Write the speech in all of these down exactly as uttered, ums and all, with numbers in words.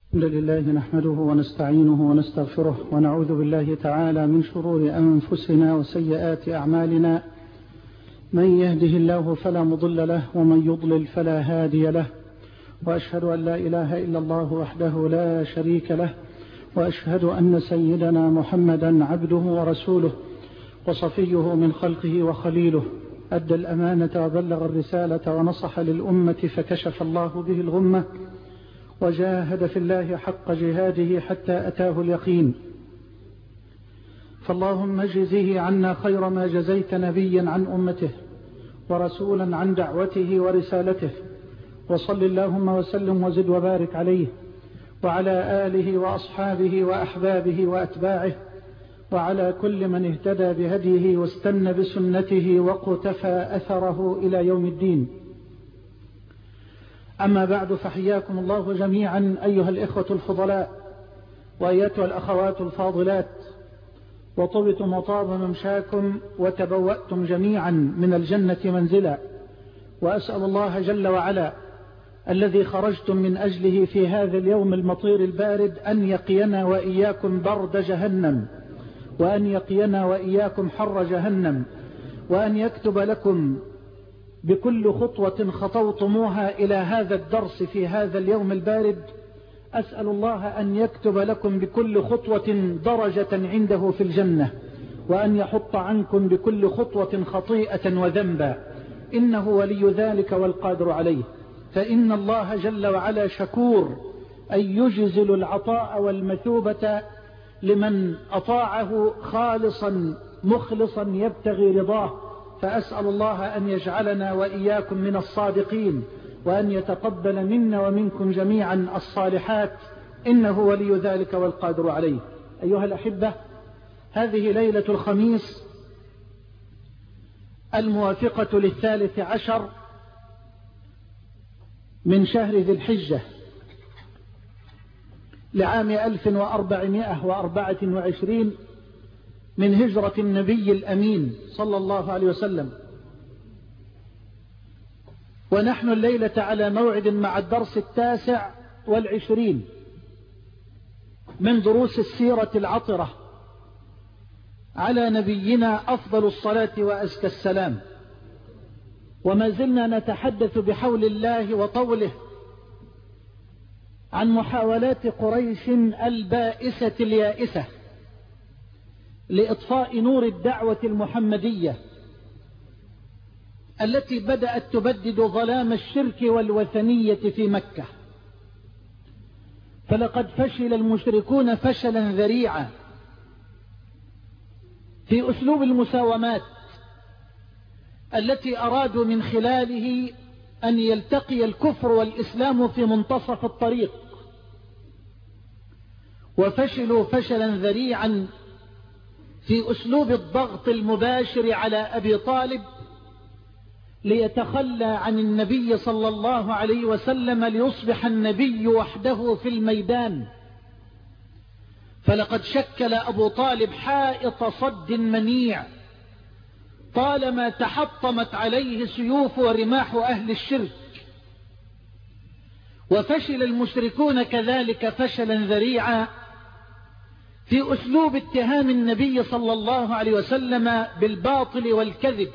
الحمد لله نحمده ونستعينه ونستغفره ونعوذ بالله تعالى من شرور أنفسنا وسيئات أعمالنا. من يهده الله فلا مضل له ومن يضلل فلا هادي له، وأشهد أن لا إله إلا الله وحده لا شريك له، وأشهد أن سيدنا محمدا عبده ورسوله وصفيه من خلقه وخليله، أدى الأمانة وبلغ الرسالة ونصح للأمة فكشف الله به الغمة وجاهد في الله حق جهاده حتى أتاه اليقين. فاللهم اجزه عنا خير ما جزيت نبيا عن أمته ورسولا عن دعوته ورسالته، وصل اللهم وسلم وزد وبارك عليه وعلى آله وأصحابه وأحبابه وأتباعه وعلى كل من اهتدى بهديه واستنى بسنته واقتفى أثره إلى يوم الدين. أما بعد، فحياكم الله جميعا أيها الإخوة الفضلاء وأيتها الأخوات الفاضلات، وطبتم وطاب ممشاكم وتبوأتم جميعا من الجنة منزلا، وأسأل الله جل وعلا الذي خرجتم من أجله في هذا اليوم المطير البارد أن يقينا وإياكم برد جهنم، وأن يقينا وإياكم حر جهنم، وأن يكتب لكم بكل خطوة خطوتموها إلى هذا الدرس في هذا اليوم البارد. أسأل الله أن يكتب لكم بكل خطوة درجة عنده في الجنة، وأن يحط عنكم بكل خطوة خطيئة وذنبا، إنه ولي ذلك والقادر عليه. فإن الله جل وعلا شكور أن يجزل العطاء والمثوبة لمن أطاعه خالصا مخلصا يبتغي رضاه. فأسأل الله أن يجعلنا وإياكم من الصادقين، وأن يتقبل منا ومنكم جميعا الصالحات، إنه ولي ذلك والقادر عليه. أيها الأحبة، هذه ليلة الخميس الموافقة للثالث عشر من شهر ذي الحجة لعام ألف وأربعمائة وأربعة وعشرين من هجرة النبي الأمين صلى الله عليه وسلم، ونحن الليلة على موعد مع الدرس التاسع والعشرين من دروس السيرة العطرة على نبينا أفضل الصلاة وأزكى السلام. وما زلنا نتحدث بحول الله وطوله عن محاولات قريش البائسة اليائسة لإطفاء نور الدعوة المحمدية التي بدأت تبدد ظلام الشرك والوثنية في مكة. فلقد فشل المشركون فشلا ذريعا في أسلوب المساومات التي أرادوا من خلاله أن يلتقي الكفر والإسلام في منتصف الطريق، وفشلوا فشلا ذريعا في أسلوب الضغط المباشر على أبي طالب ليتخلى عن النبي صلى الله عليه وسلم ليصبح النبي وحده في الميدان. فلقد شكل أبو طالب حائط صد منيع طالما تحطمت عليه سيوف ورماح أهل الشرك. وفشل المشركون كذلك فشلا ذريعا في أسلوب اتهام النبي صلى الله عليه وسلم بالباطل والكذب.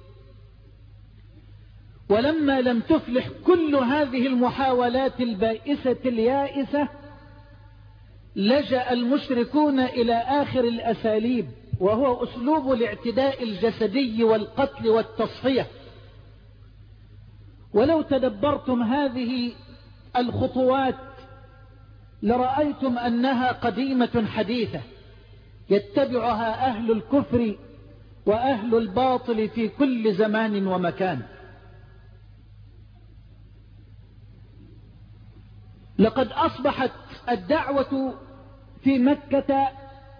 ولما لم تفلح كل هذه المحاولات البائسة اليائسة، لجأ المشركون إلى آخر الأساليب، وهو أسلوب الاعتداء الجسدي والقتل والتصفية. ولو تدبرتم هذه الخطوات لرأيتم أنها قديمة حديثة يتبعها أهل الكفر وأهل الباطل في كل زمان ومكان. لقد أصبحت الدعوة في مكة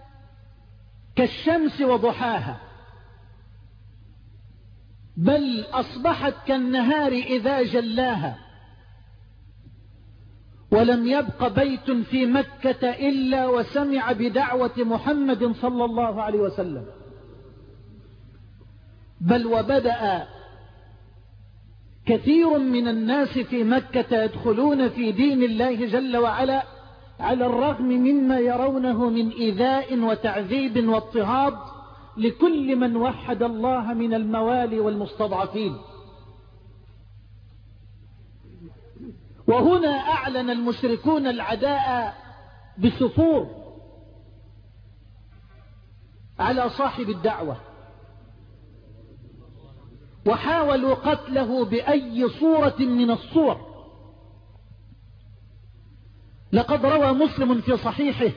كالشمس وضحاها، بل أصبحت كالنهار إذا جلاها، ولم يبق بيت في مكة إلا وسمع بدعوة محمد صلى الله عليه وسلم. بل وبدأ كثير من الناس في مكة يدخلون في دين الله جل وعلا على الرغم مما يرونه من إيذاء وتعذيب واضطهاد لكل من وحد الله من الموالي والمستضعفين. وهنا أعلن المشركون العداء بسفور على صاحب الدعوة، وحاولوا قتله بأي صورة من الصور. لقد روى مسلم في صحيحه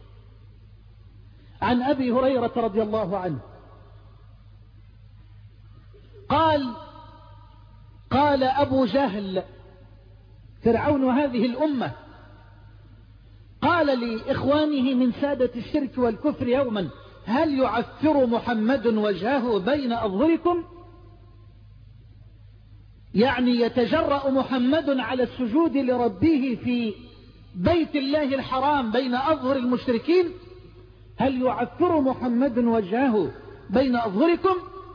عن أبي هريرة رضي الله عنه قال قال أبو جهل فرعون هذه الأمة، قال لإخوانه من سادة الشرك والكفر يوما: هل يعفر محمد وجهه بين أظهركم؟ يعني يتجرأ محمد على السجود لربه في بيت الله الحرام بين أظهر المشركين؟ هل يعفر محمد وجهه بين أظهركم؟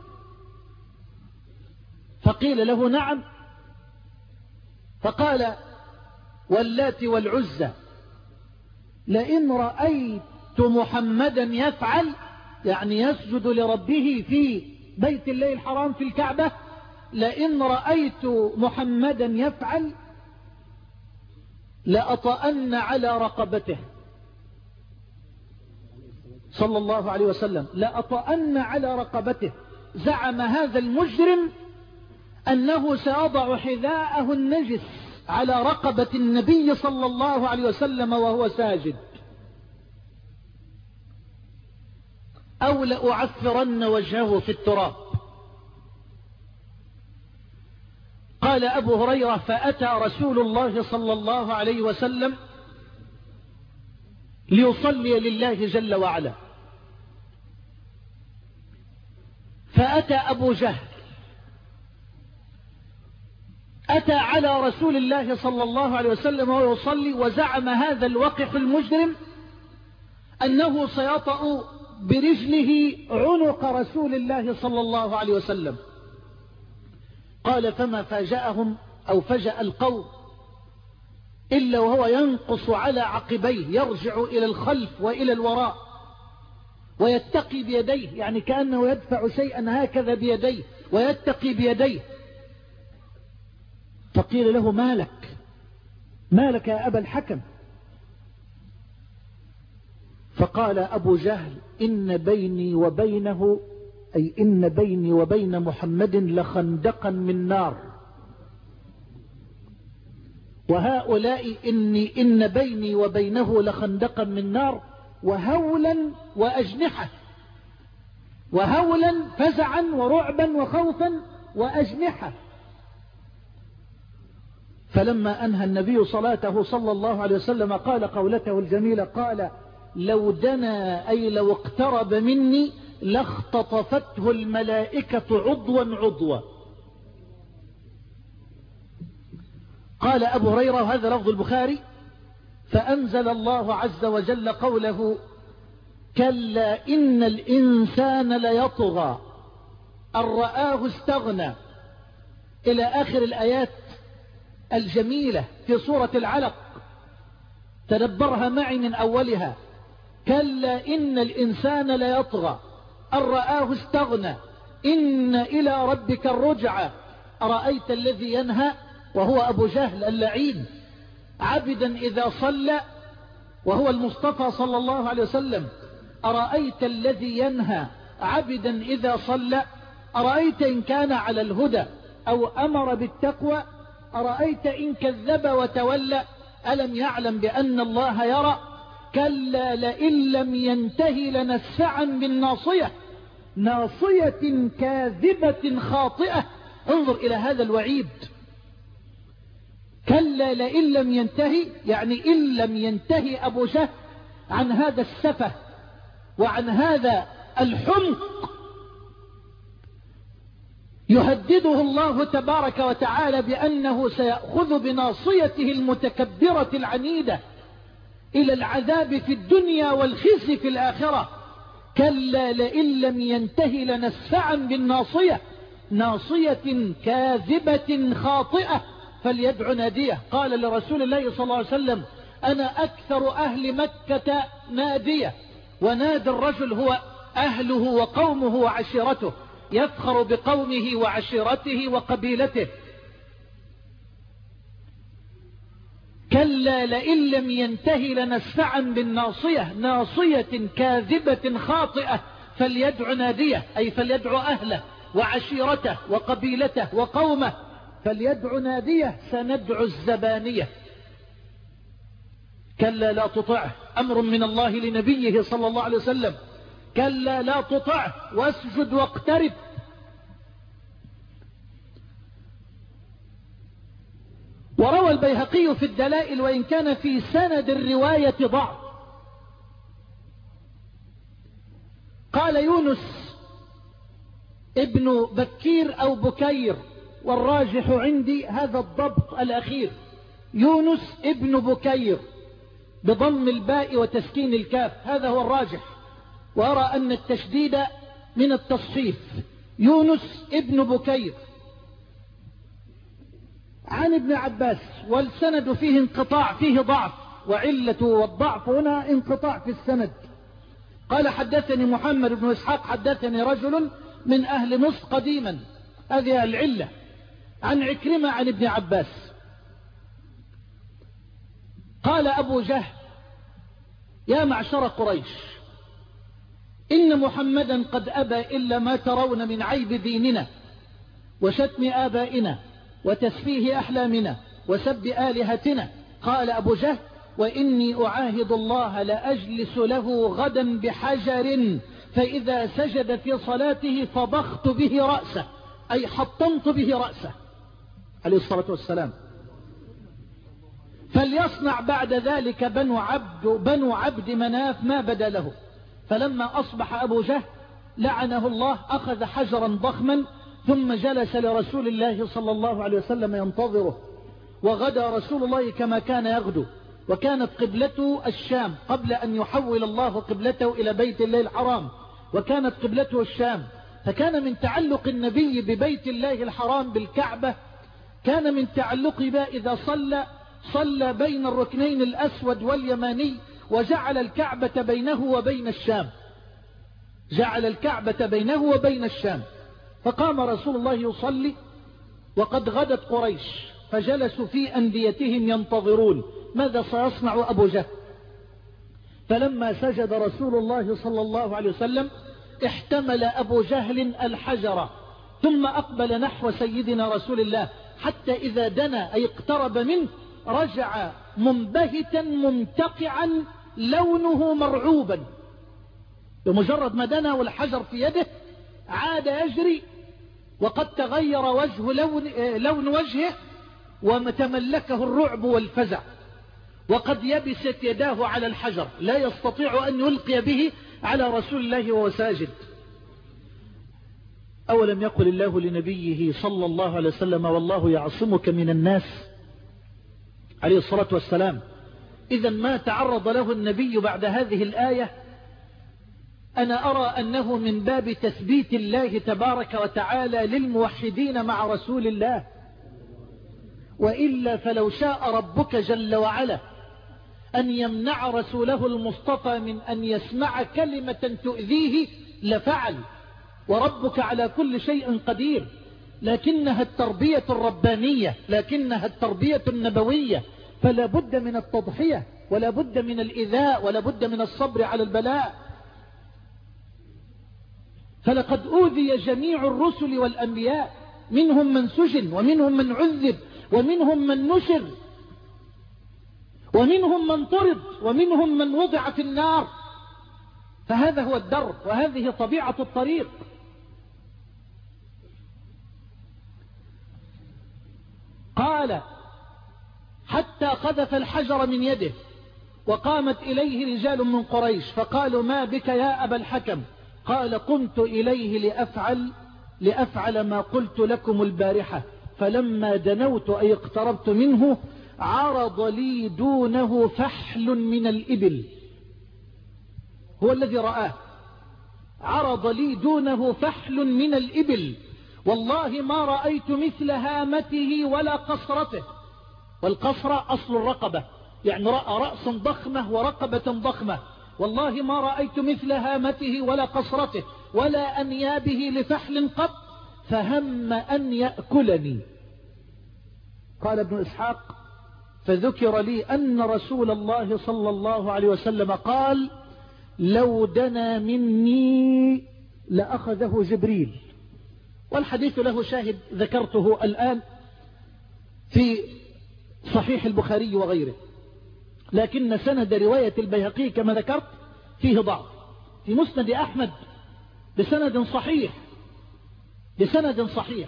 فقيل له: نعم. فقال: واللات والعزى لئن رأيت محمدا يفعل، يعني يسجد لربه في بيت الله الحرام في الكعبة، لئن رأيت محمدا يفعل لأطأن على رقبته صلى الله عليه وسلم، لأطأن على رقبته. زعم هذا المجرم أنه سيضع حذاءه النجس على رقبة النبي صلى الله عليه وسلم وهو ساجد، أو لأعفرن وجهه في التراب. قال أبو هريرة: فأتى رسول الله صلى الله عليه وسلم ليصلي لله جل وعلا، فأتى أبو جهل أتى على رسول الله صلى الله عليه وسلم وهو يصلي، وزعم هذا الوقح المجرم أنه سيطأ برجله عنق رسول الله صلى الله عليه وسلم. قال: فما فاجأهم أو فجأ القوم إلا وهو ينقص على عقبيه، يرجع إلى الخلف وإلى الوراء ويتقي بيديه، يعني كأنه يدفع شيئا هكذا بيديه ويتقي بيديه. فقيل له: ما لك ما لك يا أبا الحكم؟ فقال أبو جهل: إن بيني وبينه، أي إن بيني وبين محمد لخندقا من نار، وهؤلاء إني إن بيني وبينه لخندقا من نار، وهولا وأجنحة، وهولا فزعا ورعبا وخوفا وأجنحة. فلما أنهى النبي صلاته صلى الله عليه وسلم قال قولته الجميلة، قال: لو دنا أي لو اقترب مني لاختطفته الملائكة عضوا عضوا. قال أبو هريرة، وهذا لفظ البخاري: فأنزل الله عز وجل قوله: كلا إن الإنسان ليطغى أن رآه استغنى، إلى آخر الآيات الجميلة في سورة العلق. تدبرها معي من أولها: كلا إن الإنسان ليطغى أن رآه استغنى إن إلى ربك الرجعى. أرأيت الذي ينهى، وهو أبو جهل اللعين، عبدا إذا صلى، وهو المصطفى صلى الله عليه وسلم. أرأيت الذي ينهى عبدا إذا صلى، أرأيت إن كان على الهدى أو أمر بالتقوى، أرأيت إن كذب وتولى، ألم يعلم بأن الله يرى. كلا لئن لم ينتهي لنسفعا بالناصية، ناصية كاذبة خاطئة. انظر إلى هذا الوعيد: كلا لئن لم ينتهي، يعني إن لم ينتهي أبو جهل عن هذا السفه وعن هذا الحمق، يهدده الله تبارك وتعالى بأنه سيأخذ بناصيته المتكبرة العنيدة إلى العذاب في الدنيا والخزي في الآخرة. كلا لئن لم ينتهي لنسفعا بالناصية، ناصية كاذبة خاطئة، فليدع ناديه. قال لرسول الله صلى الله عليه وسلم: أنا أكثر أهل مكة نادية. ونادي الرجل هو أهله وقومه وعشيرته، يفخر بقومه وعشيرته وقبيلته. كلا لئن لم ينتهي لنسفعا بالناصية، ناصية كاذبة خاطئة، فليدع ناديه، أي فليدع أهله وعشيرته وقبيلته وقومه، فليدع ناديه، سندع الزبانية. كلا لا تطعه، أمر من الله لنبيه صلى الله عليه وسلم. كلا لا تطعه واسجد واقترب. وروى البيهقي في الدلائل وإن كان في سند الرواية ضعف، قال يونس ابن بكير أو بكير، والراجح عندي هذا الضبط الأخير، يونس ابن بكير بضم الباء وتسكين الكاف، هذا هو الراجح. وأرى أن التشديد من التصحيف، يونس ابن بكير عن ابن عباس، والسند فيه انقطاع، فيه ضعف، وعلة والضعف هنا انقطاع في السند. قال حدثني محمد بن إسحاق حدثني رجل من أهل مصر قديما، هذه العلة، عن عكرمة عن ابن عباس. قال أبو جهل يا معشر قريش إن محمدا قد أبى إلا ما ترون من عيب ديننا وشتم آبائنا وتسفيه أحلامنا وسب آلهتنا. قال أبو جهل وإني أعاهد الله لأجلس له غدا بحجر، فإذا سجد في صلاته فضخت به رأسه، أي حطمت به رأسه عليه الصلاة والسلام. فليصنع بعد ذلك بنو عبد, بنو عبد مناف ما بدا له. فلما أصبح أبو جهل لعنه الله أخذ حجرا ضخما ثم جلس لرسول الله صلى الله عليه وسلم ينتظره. وغدا رسول الله كما كان يغدو، وكانت قبلته الشام قبل أن يحول الله قبلته إلى بيت الله الحرام، وكانت قبلته الشام. فكان من تعلق النبي ببيت الله الحرام بالكعبة، كان من تعلقه بها إذا صلى صلى بين الركنين الأسود واليماني، وجعل الكعبة بينه وبين الشام، جعل الكعبة بينه وبين الشام. فقام رسول الله يصلي وقد غدت قريش، فجلسوا في أنديتهم ينتظرون ماذا سيصنع أبو جهل. فلما سجد رسول الله صلى الله عليه وسلم احتمل أبو جهل الحجر ثم أقبل نحو سيدنا رسول الله، حتى إذا دنا أي اقترب منه رجع منبهتا ممتقعا لونه مرعوبا. بمجرد ما دنا والحجر في يده عاد يجري، وقد تغير وجه لون, لون وجهه وتملكه الرعب والفزع، وقد يبست يداه على الحجر لا يستطيع أن يلقي به على رسول الله وهو ساجد. أولم يقل الله لنبيه صلى الله عليه وسلم والله يعصمك من الناس عليه الصلاة والسلام. إذا ما تعرض له النبي بعد هذه الآية أنا أرى أنه من باب تثبيت الله تبارك وتعالى للموحدين مع رسول الله، وإلا فلو شاء ربك جل وعلا أن يمنع رسوله المصطفى من أن يسمع كلمة تؤذيه لفعل، وربك على كل شيء قدير. لكنها التربية الربانية، لكنها التربية النبوية، فلا بد من التضحية ولا بد من الإيذاء ولا بد من الصبر على البلاء. فلقد أوذي جميع الرسل والأنبياء، منهم من سجن ومنهم من عذب ومنهم من نشر ومنهم من طرد ومنهم من وضع في النار. فهذا هو الدرب وهذه طبيعة الطريق. قال حتى قذف الحجر من يده، وقامت إليه رجال من قريش فقالوا ما بك يا أبا الحكم؟ قال قمت إليه لأفعل لأفعل ما قلت لكم البارحة، فلما دنوت أي اقتربت منه عرض لي دونه فحل من الإبل. هو الذي رآه، عرض لي دونه فحل من الإبل، والله ما رأيت مثل هامته ولا قصرته. والقصر أصل الرقبة، يعني رأى رأسا ضخمة ورقبة ضخمة، والله ما رأيت مثل هامته ولا قصرته ولا أنيابه لفحل قط، فهم أن يأكلني. قال ابن إسحاق: فذكر لي أن رسول الله صلى الله عليه وسلم قال: لو دنا مني لأخذه جبريل. والحديث له شاهد ذكرته الآن في صحيح البخاري وغيره، لكن سند رواية البيهقي كما ذكرت فيه ضعف. في مسند أحمد بسند صحيح بسند صحيح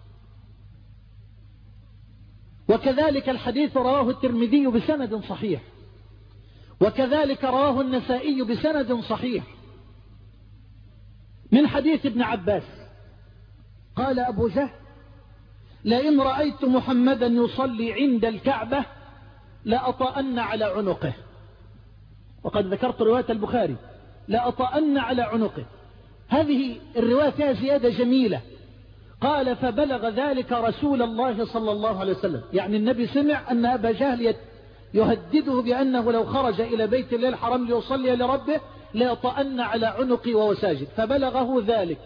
وكذلك الحديث رواه الترمذي بسند صحيح، وكذلك رواه النسائي بسند صحيح من حديث ابن عباس قال أبو جهل: لئن رأيت محمدا يصلي عند الكعبة لأطأن على عنقه. وقد ذكرت رواية البخاري: لأطأن على عنقه. هذه الرواية فيها زيادة جميلة. قال: فبلغ ذلك رسول الله صلى الله عليه وسلم، يعني النبي سمع أن أبا جهل يهدده بأنه لو خرج إلى بيت الله الحرام ليصلي لربه ليطأن على عنقي وهو ساجد، فبلغه ذلك.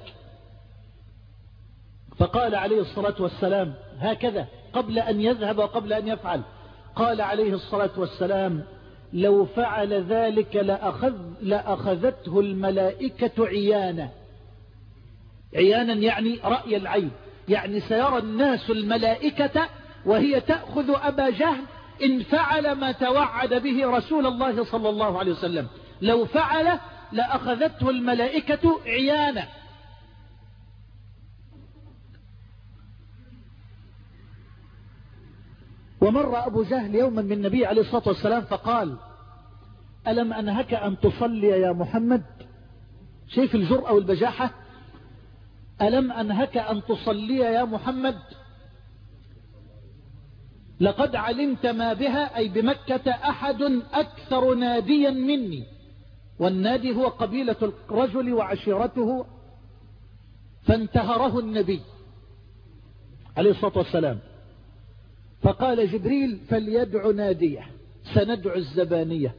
فقال عليه الصلاة والسلام هكذا قبل أن يذهب وقبل أن يفعل، قال عليه الصلاة والسلام: لو فعل ذلك لأخذ لأخذته الملائكة عيانا. عيانا يعني رأي العين، يعني سيرى الناس الملائكة وهي تأخذ أبا جهل إن فعل ما توعد به رسول الله صلى الله عليه وسلم. لو فعل لأخذته الملائكة عيانا. ومر أبو جهل يوما من النبي عليه الصلاة والسلام فقال: ألم أنهك أن تصلي يا محمد؟ شايف الجرأة والبجاحة؟ ألم أنهك أن تصلي يا محمد؟ لقد علمت ما بها، أي بمكة، أحد أكثر ناديا مني. والنادي هو قبيلة الرجل وعشيرته. فانتهره النبي عليه الصلاة والسلام، فقال جبريل: فليدع ناديه، سندع الزبانية.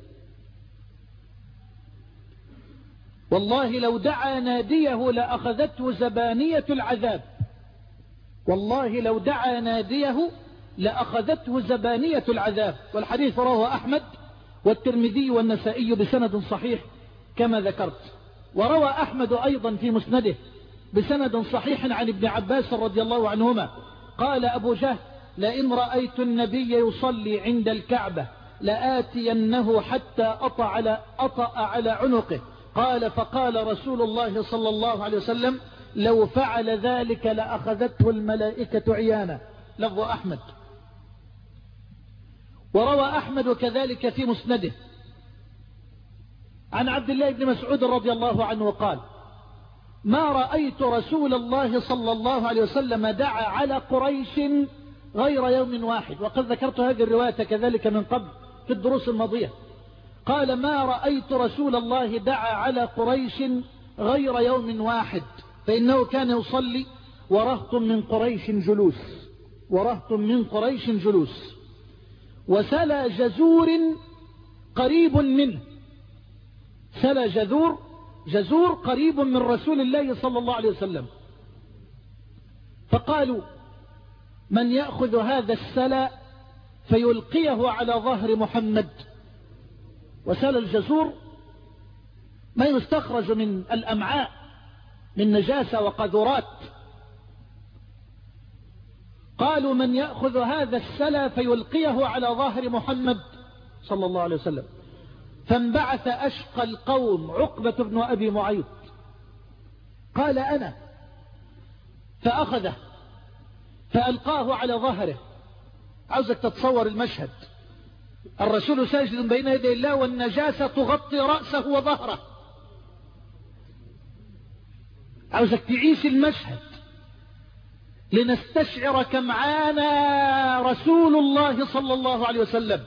والله لو دعا ناديه لأخذته زبانية العذاب. والله لو دعا ناديه لأخذته زبانية العذاب. والحديث رواه أحمد والترمذي والنسائي بسند صحيح كما ذكرت. وروى أحمد أيضا في مسنده بسند صحيح عن ابن عباس رضي الله عنهما قال أبو جهل: لئن رأيت النبي يصلي عند الكعبة لآتينه حتى أطأ على, أطأ على عنقه. قال: فقال رسول الله صلى الله عليه وسلم: لو فعل ذلك لأخذته الملائكة عيانا. لفظ أحمد. وروى أحمد كذلك في مسنده عن عبد الله بن مسعود رضي الله عنه قال: ما رأيت رسول الله صلى الله عليه وسلم دعا على قريش غير يوم واحد. وقد ذكرت هذه الرواية كذلك من قبل في الدروس الماضية. قال: ما رأيت رسول الله دعا على قريش غير يوم واحد، فإنه كان يصلي ورهط من قريش جلوس ورهط من قريش جلوس وسلى جزور قريب منه. سلى جذور جزور قريب من رسول الله صلى الله عليه وسلم. فقالوا: من يأخذ هذا السلى فيلقيه على ظهر محمد. وسلى الجزور ما يستخرج من الأمعاء من نجاسة وقذورات. قالوا: من يأخذ هذا السلى فيلقيه على ظهر محمد صلى الله عليه وسلم. فانبعث أشقى القوم عقبة بن أبي معيط قال: أنا. فأخذه فألقاه على ظهره. عاوزك تتصور المشهد: الرسول ساجد بين يدي الله والنجاسة تغطي رأسه وظهره. عاوزك تعيش المشهد لنستشعر كم عانى رسول الله صلى الله عليه وسلم،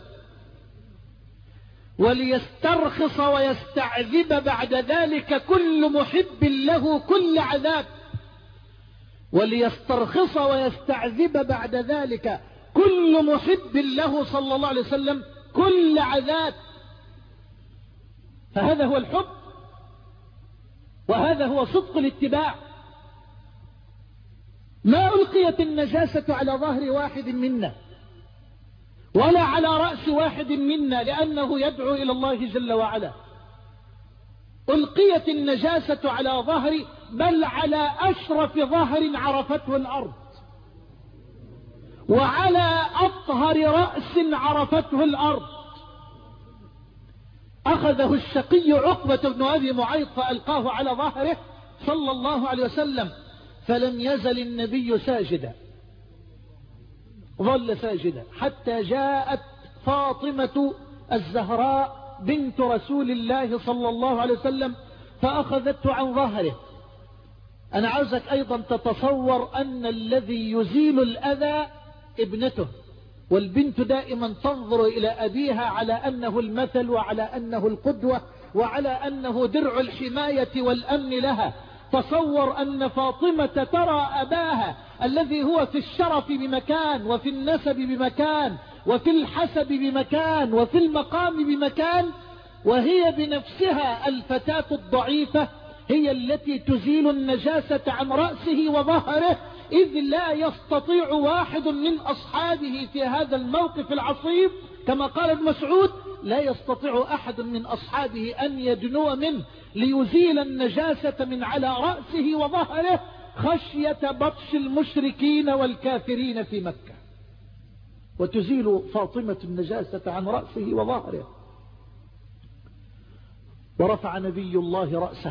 وليسترخص ويستعذب بعد ذلك كل محب له كل عذاب. وليسترخص ويستعذب بعد ذلك كل محب له صلى الله عليه وسلم كل عذاب. فهذا هو الحب، وهذا هو صدق الاتباع. ما ألقيت النجاسة على ظهر واحد منا ولا على رأس واحد منا لأنه يدعو إلى الله جل وعلا. ألقيت النجاسة على ظهر، بل على أشرف ظهر عرفته الأرض، وعلى أطهر رأس عرفته الأرض. أخذه الشقي عقبة بن أبي معيط فألقاه على ظهره صلى الله عليه وسلم، فلم يزل النبي ساجدا، ظل ساجدا حتى جاءت فاطمة الزهراء بنت رسول الله صلى الله عليه وسلم فأخذته عن ظهره. أنا عاوزك أيضا تتصور أن الذي يزيل الأذى ابنته، والبنت دائما تنظر إلى أبيها على أنه المثل وعلى أنه القدوة وعلى أنه درع الحماية والأمن لها. تصور أن فاطمة ترى أباها الذي هو في الشرف بمكان، وفي النسب بمكان، وفي الحسب بمكان، وفي المقام بمكان، وهي بنفسها الفتاة الضعيفة هي التي تزيل النجاسة عن رأسه وظهره، إذ لا يستطيع واحد من أصحابه في هذا الموقف العصيب، كما قال ابن مسعود: لا يستطيع أحد من أصحابه أن يدنو منه ليزيل النجاسة من على رأسه وظهره خشية بطش المشركين والكافرين في مكة. وتزيل فاطمة النجاسة عن رأسه وظهره. ورفع نبي الله رأسه.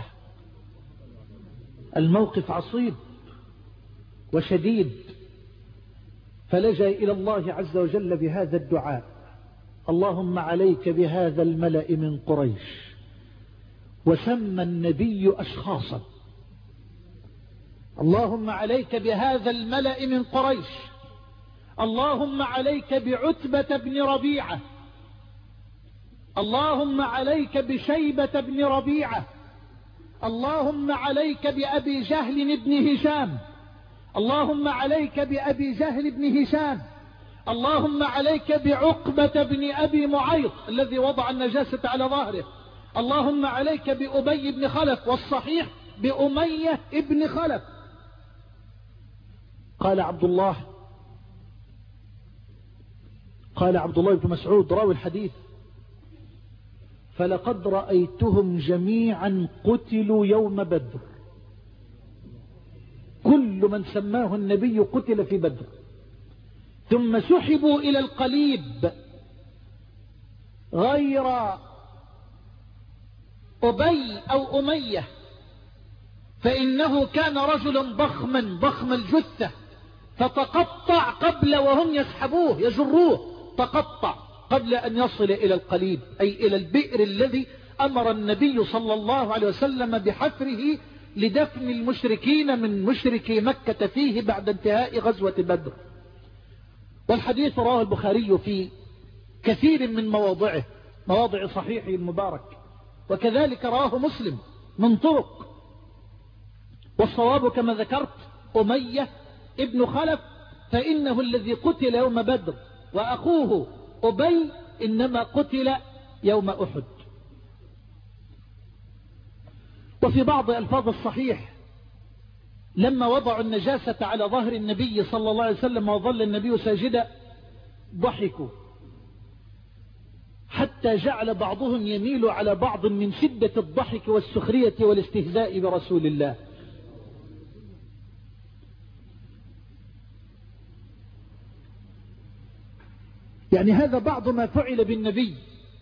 الموقف عصيب وشديد، فلجأ إلى الله عز وجل بهذا الدعاء: اللهم عليك بهذا الملأ من قريش. وسمى النبي أشخاصا: اللهم عليك بهذا الملأ من قريش، اللهم عليك بعتبة بن ربيعة، اللهم عليك بشيبة بن ربيعة، اللهم عليك بأبي جهل بن هشام، اللهم عليك بأبي جهل بن هشام، اللهم عليك بعقبة بن أبي معيط الذي وضع النجاسة على ظهره، اللهم عليك بأبي بن خلف، والصحيح بأمية بن خلف. قال عبد الله قال عبد الله بن مسعود راوي الحديث: فلقد رأيتهم جميعا قتلوا يوم بدر. كل من سماه النبي قتل في بدر، ثم سحبوا إلى القليب غير أبي أو أمية، فإنه كان رجلا ضخما ضخم الجثة، فتقطع قبل وهم يسحبوه يجروه، تقطع قبل أن يصل إلى القليب، أي إلى البئر الذي أمر النبي صلى الله عليه وسلم بحفره لدفن المشركين من مشركي مكة فيه بعد انتهاء غزوة بدر. والحديث رواه البخاري في كثير من مواضعه، مواضع صحيحه المبارك، وكذلك رواه مسلم من طرق. والصواب كما ذكرت أمية ابن خلف، فإنه الذي قتل يوم بدر، وأخوه أبي إنما قتل يوم أحد. وفي بعض ألفاظ الصحيح: لما وضعوا النجاسة على ظهر النبي صلى الله عليه وسلم وظل النبي ساجدا ضحكوا، حتى جعل بعضهم يميل على بعض من شدة الضحك والسخرية والاستهزاء برسول الله. يعني هذا بعض ما فعل بالنبي.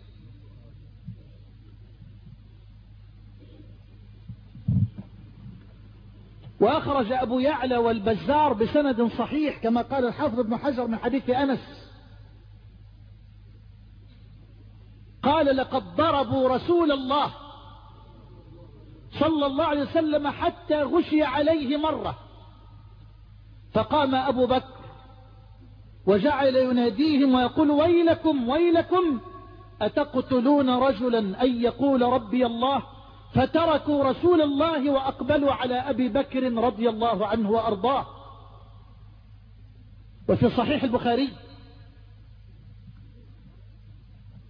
وأخرج أبو يعلى والبزار بسند صحيح كما قال الحافظ ابن حجر من حديث أنس قال: لقد ضربوا رسول الله صلى الله عليه وسلم حتى غشي عليه مرة، فقام أبو بكر وجعل يناديهم ويقول: ويلكم ويلكم أتقتلون رجلا أن يقول ربي الله؟ فتركوا رسول الله وأقبلوا على أبي بكر رضي الله عنه وأرضاه. وفي صحيح البخاري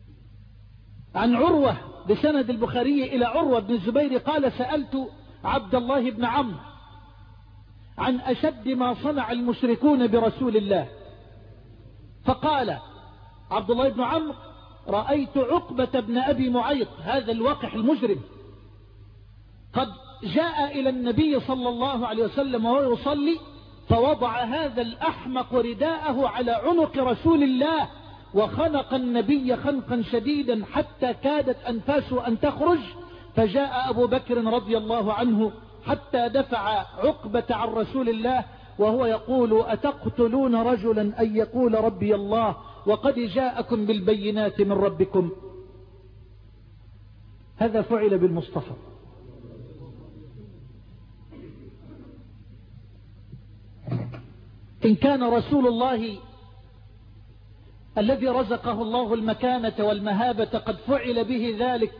عن عروة بسند البخاري إلى عروة بن الزبير قال سألت عبد الله بن عمرو عن أشد ما صنع المشركون برسول الله، فقال عبد الله بن عمرو رأيت عقبة بن أبي معيط هذا الوقح المجرم قد جاء إلى النبي صلى الله عليه وسلم وهو يصلي، فوضع هذا الأحمق رداءه على عنق رسول الله وخنق النبي خنقا شديدا حتى كادت أنفاسه أن تخرج، فجاء أبو بكر رضي الله عنه حتى دفع عقبة عن رسول الله وهو يقول أتقتلون رجلا أن يقول ربي الله وقد جاءكم بالبينات من ربكم؟ هذا فعل بالمصطفى. إن كان رسول الله الذي رزقه الله المكانة والمهابة قد فعل به ذلك،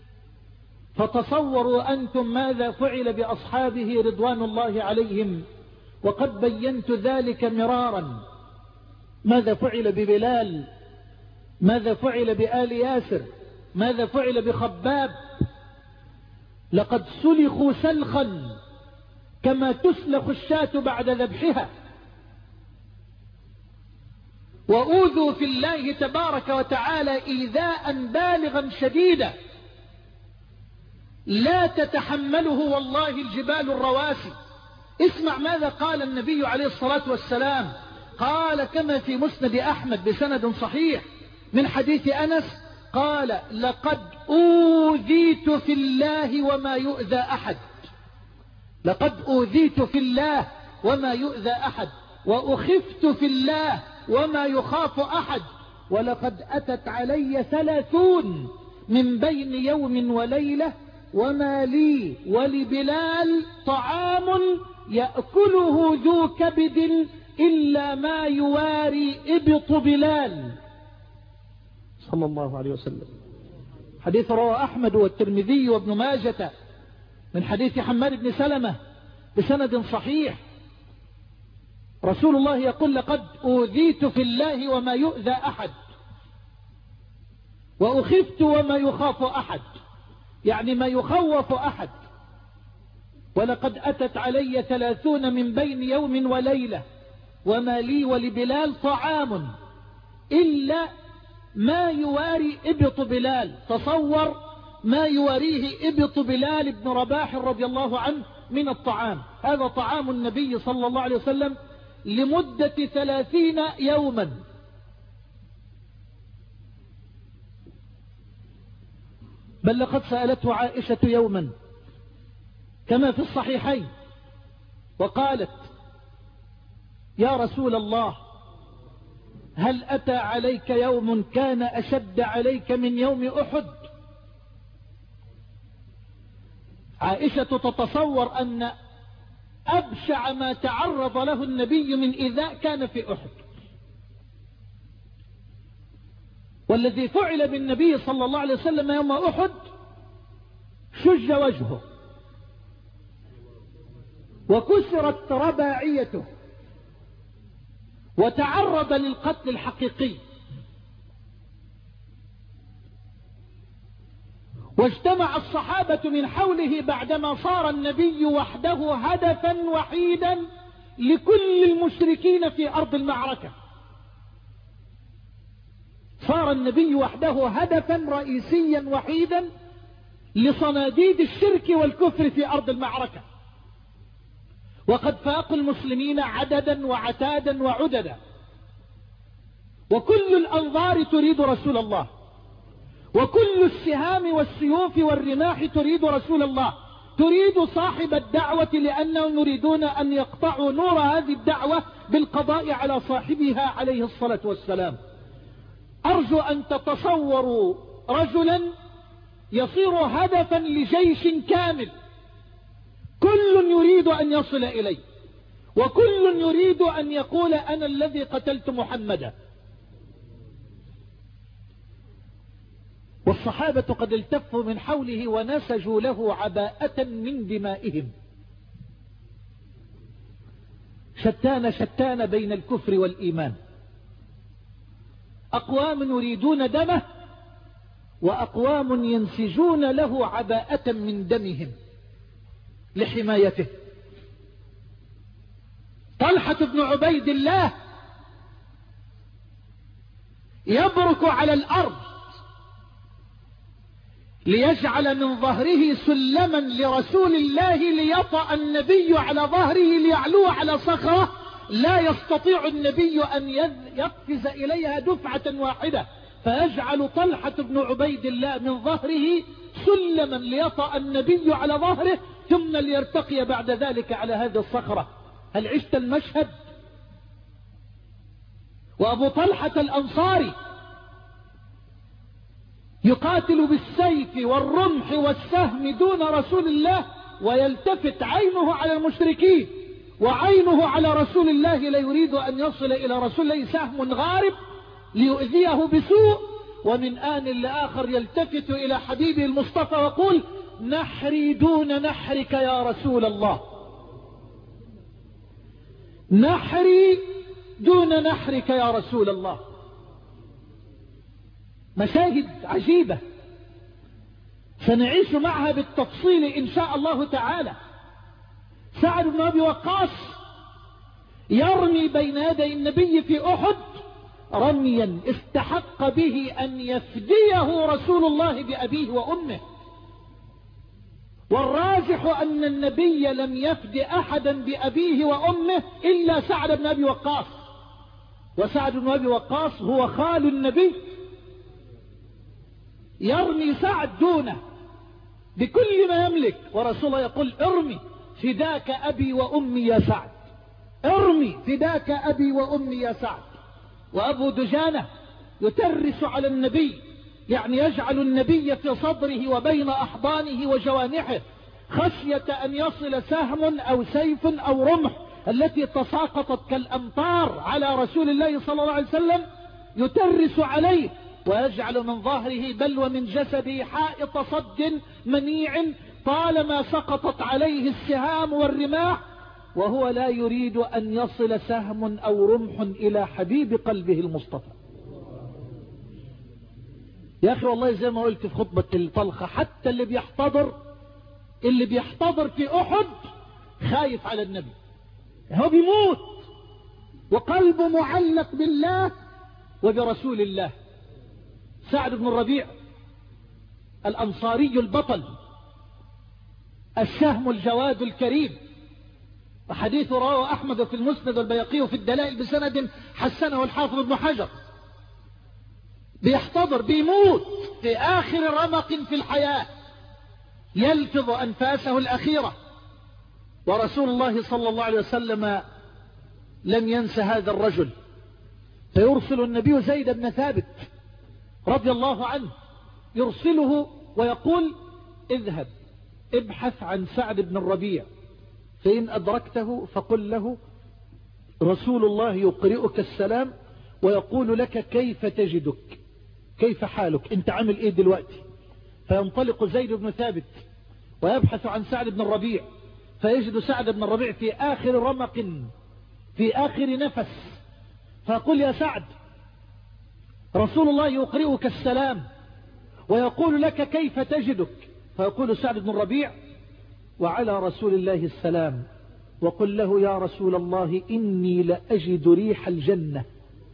فتصوروا أنتم ماذا فعل بأصحابه رضوان الله عليهم، وقد بينت ذلك مرارا. ماذا فعل ببلال، ماذا فعل بآل ياسر، ماذا فعل بخباب؟ لقد سلخوا سلخا كما تسلخ الشاة بعد ذبحها، وأوذوا في الله تبارك وتعالى إيذاء بالغا شديدا لا تتحمله والله الجبال الرواسي. اسمع ماذا قال النبي عليه الصلاة والسلام، قال كما في مسند أحمد بسند صحيح من حديث أنس قال لقد أوذيت في الله وما يؤذى أحد، لقد أوذيت في الله وما يؤذى أحد، وأخفت في الله وما يخاف أحد، ولقد أتت علي ثلاثون من بين يوم وليلة وما لي ولبلال طعام يأكله ذو كبد إلا ما يواري إبط بلال صلى الله عليه وسلم. حديث رواه أحمد والترمذي وابن ماجة من حديث حماد بن سلمة بسند صحيح. رسول الله يقول لقد أوذيت في الله وما يؤذى أحد، وأخفت وما يخاف أحد، يعني ما يخوف أحد، ولقد أتت علي ثلاثون من بين يوم وليلة وما لي ولبلال طعام إلا ما يواري إبط بلال. تصور ما يواريه إبط بلال بن رباح رضي الله عنه من الطعام، هذا طعام النبي صلى الله عليه وسلم لمدة ثلاثين يوما. بل لقد سألته عائشة يوما كما في الصحيحين وقالت يا رسول الله هل أتى عليك يوم كان أشد عليك من يوم أحد؟ عائشة تتصور أن أبشع ما تعرض له النبي من إيذاء كان في أحد، والذي فعل بالنبي صلى الله عليه وسلم يوم أحد شج وجهه وكسرت رباعيته وتعرض للقتل الحقيقي، واجتمع الصحابة من حوله بعدما صار النبي وحده هدفا وحيدا لكل المشركين في أرض المعركة. صار النبي وحده هدفا رئيسيا وحيدا لصناديد الشرك والكفر في أرض المعركة، وقد فاقوا المسلمين عددا وعتادا وعددا، وكل الأنظار تريد رسول الله، وكل السهام والسيوف والرماح تريد رسول الله، تريد صاحب الدعوة، لأنهم يريدون أن يقطعوا نور هذه الدعوة بالقضاء على صاحبها عليه الصلاة والسلام. أرجو أن تتصوروا رجلا يصير هدفا لجيش كامل، كل يريد أن يصل إليه، وكل يريد أن يقول أنا الذي قتلت محمدا. والصحابة قد التفوا من حوله ونسجوا له عباءة من دمائهم. شتان شتان بين الكفر والإيمان، أقوام يريدون دمه وأقوام ينسجون له عباءة من دمهم لحمايته. طلحة بن عبيد الله يبرك على الأرض ليجعل من ظهره سلما لرسول الله ليطأ النبي على ظهره ليعلو على صخرة لا يستطيع النبي أن يقفز إليها دفعة واحدة، فيجعل طلحة بن عبيد الله من ظهره سلما ليطأ النبي على ظهره ثم ليرتقي بعد ذلك على هذه الصخرة. هل عشت المشهد؟ وأبو طلحة الأنصاري يقاتل بالسيف والرمح والسهم دون رسول الله، ويلتفت عينه على المشركين وعينه على رسول الله، لا يريد أن يصل إلى رسول الله سهم غارب ليؤذيه بسوء، ومن آن لآخر يلتفت إلى حبيبه المصطفى ويقول: نحري دون نحرك يا رسول الله، نحري دون نحرك يا رسول الله. مشاهد عجيبة سنعيش معها بالتفصيل إن شاء الله تعالى. سعد بن أبي وقاص يرمي بين يدي النبي في أحد رميا استحق به أن يفديه رسول الله بأبيه وأمه، والراجح أن النبي لم يفد أحدا بأبيه وأمه إلا سعد بن أبي وقاص، وسعد بن أبي وقاص هو خال النبي. يرمي سعد دونه بكل ما يملك، ورسول الله يقول: ارمي فداك أبي وأمي يا سعد، ارمي فداك أبي وأمي يا سعد. وأبو دجانة يترس على النبي، يعني يجعل النبي في صدره وبين أحضانه وجوانحه خشية أن يصل سهم أو سيف أو رمح التي تساقطت كالأمطار على رسول الله صلى الله عليه وسلم، يترس عليه ويجعل من ظهره بل ومن جسده حائط صد منيع طالما سقطت عليه السهام والرماح، وهو لا يريد أن يصل سهم أو رمح إلى حبيب قلبه المصطفى. يا أخي والله زي ما قلت في خطبة الطلخة، حتى اللي بيحتضر اللي بيحتضر في أحد خايف على النبي، هو بيموت وقلبه معلق بالله وبرسول الله. سعد بن الربيع الأنصاري البطل، الشهم الجواد الكريم، وحديث رواه أحمد في المسند والبيقي في الدلائل بسند حسنه الحافظ ابن حجر. بيحتضر بيموت في آخر رمق في الحياة، يلفظ أنفاسه الأخيرة، ورسول الله صلى الله عليه وسلم لم ينس هذا الرجل، فيرسل النبي زيد بن ثابت رضي الله عنه، يرسله ويقول: اذهب ابحث عن سعد بن الربيع، فإن أدركته فقل له رسول الله يقرئك السلام ويقول لك كيف تجدك، كيف حالك، انت عامل ايه دلوقتي. فينطلق زيد بن ثابت ويبحث عن سعد بن الربيع، فيجد سعد بن الربيع في آخر رمق في آخر نفس، فيقول: يا سعد رسول الله يقرئك السلام ويقول لك كيف تجدك. فيقول سعد بن الربيع: وعلى رسول الله السلام، وقل له يا رسول الله إني لأجد ريح الجنة،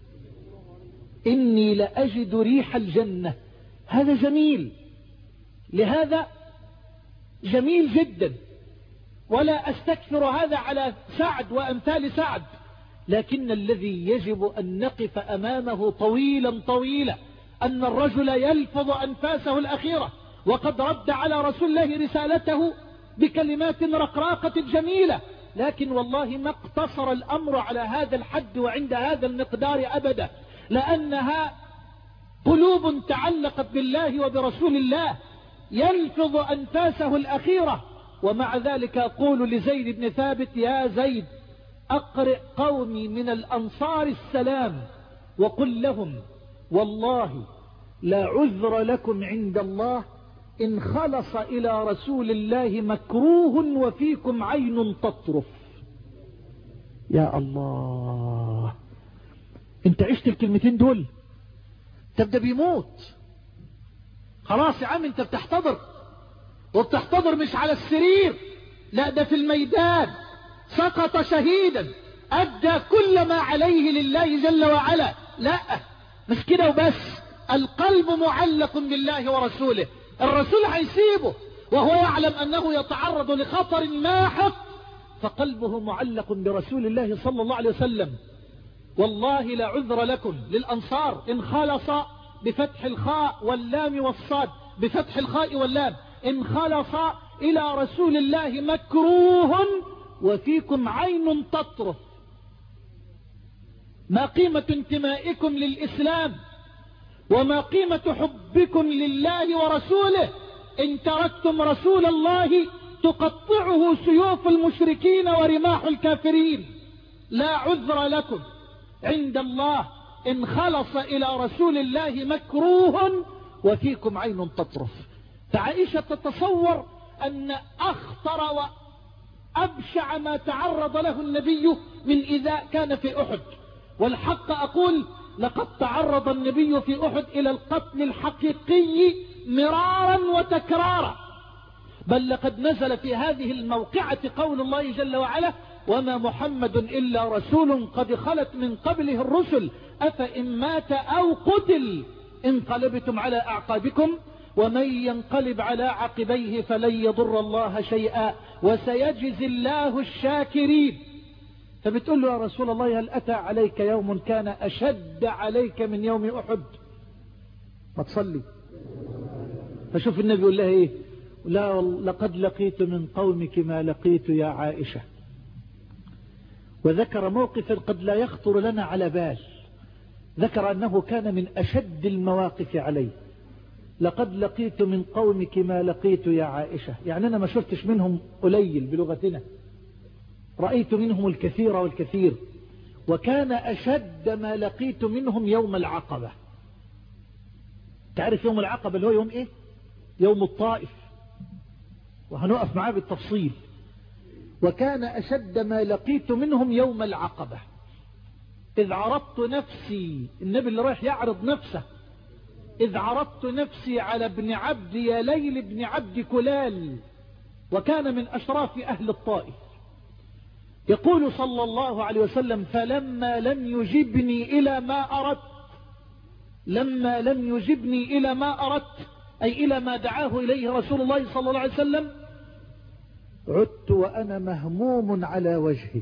إني لأجد ريح الجنة. هذا جميل، لهذا جميل جدا، ولا أستكثر هذا على سعد وأمثال سعد، لكن الذي يجب أن نقف أمامه طويلا طويلا أن الرجل يلفظ أنفاسه الأخيرة، وقد رد على رسول الله رسالته بكلمات رقراقة جميلة، لكن والله ما اقتصر الأمر على هذا الحد وعند هذا المقدار أبدا، لأنها قلوب تعلقت بالله وبرسول الله، يلفظ أنفاسه الأخيرة. ومع ذلك أقول لزيد بن ثابت: يا زيد أقرئ قومي من الأنصار السلام وقل لهم والله لا عذر لكم عند الله إن خلص إلى رسول الله مكروه وفيكم عين تطرف. يا الله، انت عشت الكلمتين دول؟ تبدأ بيموت خلاص يا عم انت بتحتضر، وبتحتضر مش على السرير، لا ده في الميدان، سقط شهيدا، ادى كل ما عليه لله جل وعلا. لا مش كده وبس، القلب معلق بالله ورسوله، الرسول هيسيبه وهو يعلم انه يتعرض لخطر ماحق، فقلبه معلق برسول الله صلى الله عليه وسلم. والله لا عذر لكم للأنصار إن خلص بفتح الخاء واللام والصاد، بفتح الخاء واللام، إن خلص إلى رسول الله مكروه وفيكم عين تطرف. ما قيمة انتمائكم للإسلام وما قيمة حبكم لله ورسوله إن تركتم رسول الله تقطعه سيوف المشركين ورماح الكافرين؟ لا عذر لكم عند الله إن خلص إلى رسول الله مكروه وفيكم عين تطرف. فعائشة تتصور أن أخطر وأبشع ما تعرض له النبي من إذا كان في أحد، والحق أقول لقد تعرض النبي في أحد إلى القتل الحقيقي مرارا وتكرارا، بل لقد نزل في هذه الموقعة قول الله جل وعلا: وما محمد إلا رسول قد خلت من قبله الرسل أفإن مات أو قتل انقلبتم على أعقابكم ومن ينقلب على عقبيه فلن يضر الله شيئا وسيجزي الله الشاكرين. فبتقول له يا رسول الله هل أتى عليك يوم كان أشد عليك من يوم أحد؟ ما تصلي. فشوف النبي يقول لها ايه: لا لقد لقيت من قومك ما لقيت يا عائشة. وذكر موقفا قد لا يخطر لنا على بال، ذكر أنه كان من أشد المواقف عليه. لقد لقيت من قومك ما لقيت يا عائشة، يعني أنا ما شفتش منهم قليل بلغتنا، رأيت منهم الكثير والكثير. وكان أشد ما لقيت منهم يوم العقبة. تعرف يوم العقبة اللي هو يوم إيه؟ يوم الطائف، وهنقف معاه بالتفصيل. وكان أشد ما لقيت منهم يوم العقبة إذ عرضت نفسي، النبي اللي رايح يعرض نفسه، إذ عرضت نفسي على ابن عبد يا ليل ابن عبد كلال، وكان من أشراف أهل الطائف. يقول صلى الله عليه وسلم: فلما لم يجبني إلى ما أردت، لما لم يجبني إلى ما أردت أي إلى ما دعاه إليه رسول الله صلى الله عليه وسلم، عدت وأنا مهموم على وجهي.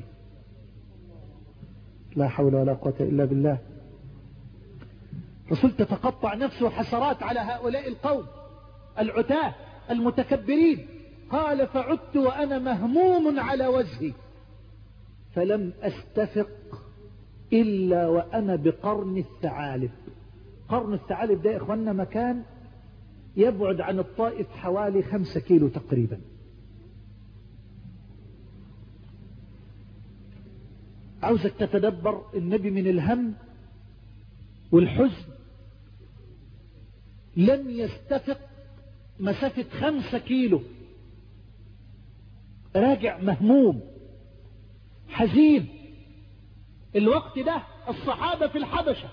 لا حول ولا قوة إلا بالله. رسول تتقطع نفسه حسرات على هؤلاء القوم العتاة المتكبرين. قال: فعدت وأنا مهموم على وجهي فلم أستفق إلا وأنا بقرن الثعالب. قرن الثعالب ده يا إخواننا مكان يبعد عن الطائف حوالي خمسة كيلو تقريبا. عاوزك تتدبر النبي من الهم والحزن لم يستفق مسافة خمسة كيلو، راجع مهموم حزين. الوقت ده الصحابة في الحبشة،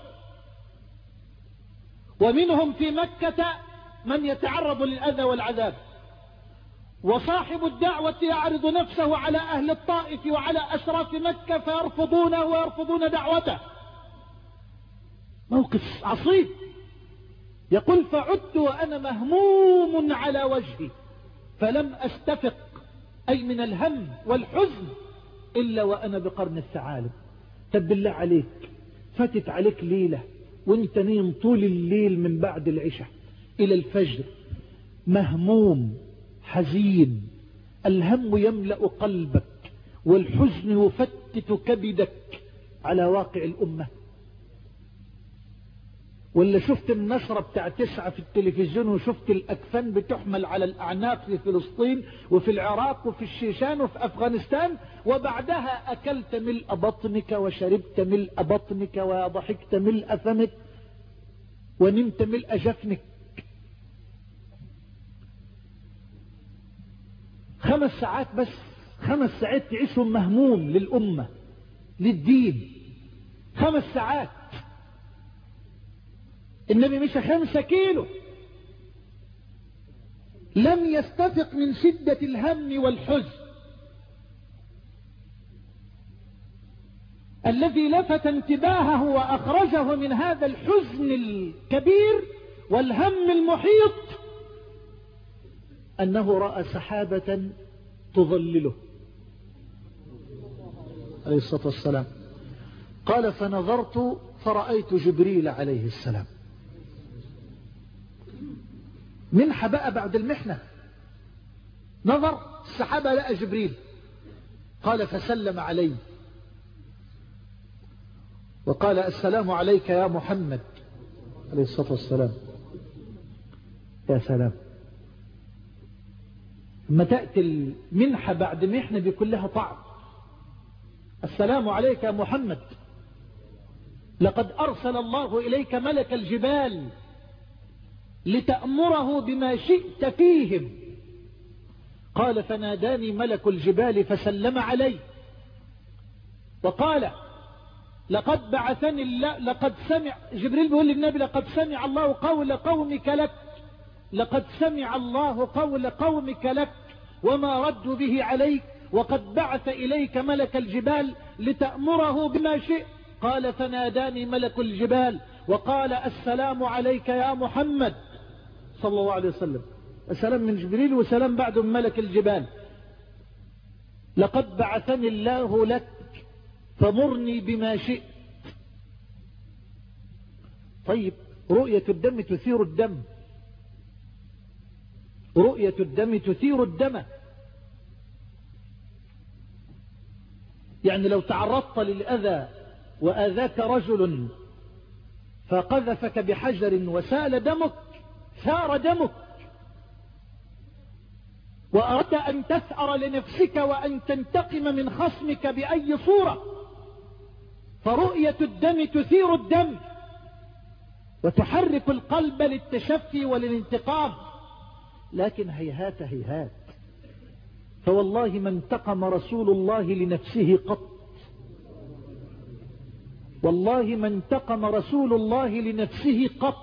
ومنهم في مكة من يتعرض للأذى والعذاب، وصاحب الدعوة يعرض نفسه على أهل الطائف وعلى أشراف مكة فيرفضونه ويرفضون دعوته. موقف عصيب. يقول: فعدت وأنا مهموم على وجهي فلم أستفق أي من الهم والحزن إلا وأنا بقرن الثعالب. طب بالله عليك، فاتت عليك ليلة وانت نيم طول الليل من بعد العشاء إلى الفجر مهموم حزين، الهم يملأ قلبك والحزن يفتت كبدك على واقع الأمة. ولا شفت النشرة بتاع تسعة في التلفزيون وشفت الأكفان بتحمل على الأعناق في فلسطين وفي العراق وفي الشيشان وفي أفغانستان، وبعدها أكلت ملء بطنك وشربت ملء بطنك وضحكت ملء فمك ونمت ملء جفنك. خمس ساعات بس، خمس ساعات تعيشهم مهموم للأمة للدين، خمس ساعات. النبي مشى خمسة كيلو لم يستفق من شدة الهم والحزن الذي لفت انتباهه وأخرجه من هذا الحزن الكبير والهم المحيط أنه رأى سحابة تظلله عليه الصلاة والسلام. قال فنظرت فرأيت جبريل عليه السلام. منحة بقى بعد المحنة، نظر السحابة لقى جبريل. قال فسلم علي وقال السلام عليك يا محمد عليه الصلاة والسلام. يا سلام، لما تأتي المنحة بعد محنة بيكون لها طعم. السلام عليك يا محمد، لقد أرسل الله إليك ملك الجبال لتأمره بما شئت فيهم. قال فناداني ملك الجبال فسلم علي وقال لقد بعثني الله، لقد سمع جبريل بيقول للنبي لقد سمع الله قول قومك لك، لقد سمع الله قول قومك لك وما ردوا به عليك، وقد بعث إليك ملك الجبال لتأمره بما شئت. قال فناداني ملك الجبال وقال السلام عليك يا محمد صلى الله عليه وسلم. السلام من جبريل وسلام بعده من ملك الجبال. لقد بعثني الله لك فمرني بما شئت. طيب، رؤية الدم تثير الدم، رؤية الدم تثير الدم. يعني لو تعرضت للأذى وآذاك رجل فقذفك بحجر وسال دمك، ثار دمك، وأردت أن تثأر لنفسك وأن تنتقم من خصمك بأي صورة، فرؤية الدم تثير الدم وتحرك القلب للتشفي وللانتقام. لكن هيهات هيهات، فوالله ما انتقم رسول الله لنفسه قط، والله ما انتقم رسول الله لنفسه قط،